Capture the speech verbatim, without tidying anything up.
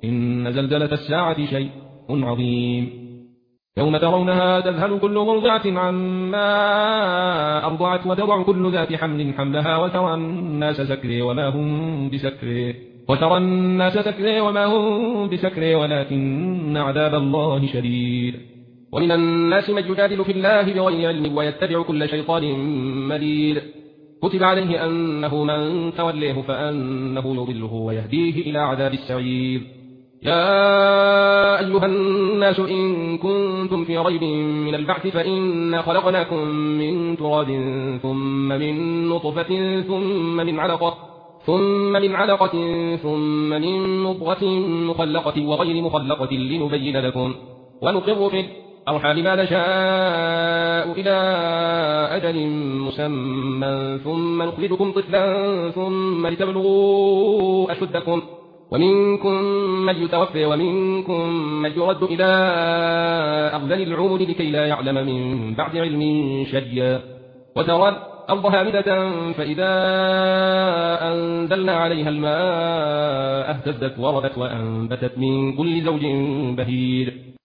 إن زلزلة الساعة شيء عظيم يوم ترونها تذهل كل مرضعة عما أرضعت وتضع كل ذات حمل حملها وترى الناس سكري وما هم بسكري وترى الناس سكري وما هم بسكري ولكن عذاب الله شديد ومن الناس من يجادل في الله بغير علم ويتبع كل شيطان مريد كتب عليه أنه من توليه فأنه يضله ويهديه إلى عذاب السعير يا أيها الناس إن كنتم في ريب من البعث فإنا خلقناكم من تراب ثم من نطفة ثم من علقة ثم من علقة ثم من مضغة مخلقة وغير مخلقة لنبين لكم ونقر في الأرحام ما نشاء إلى أجل مسمى ثم نخرجكم طفلا ثم لتبلغوا أشدكم ومنكم من يتوفى ومنكم من يرد إلى أرذل العمر لكي لا يعلم من بعد علم شيئا وترى الأرض هامدة فإذا أنزلنا عليها الماء اهتزت وربت وأنبتت من كل زوج بهيج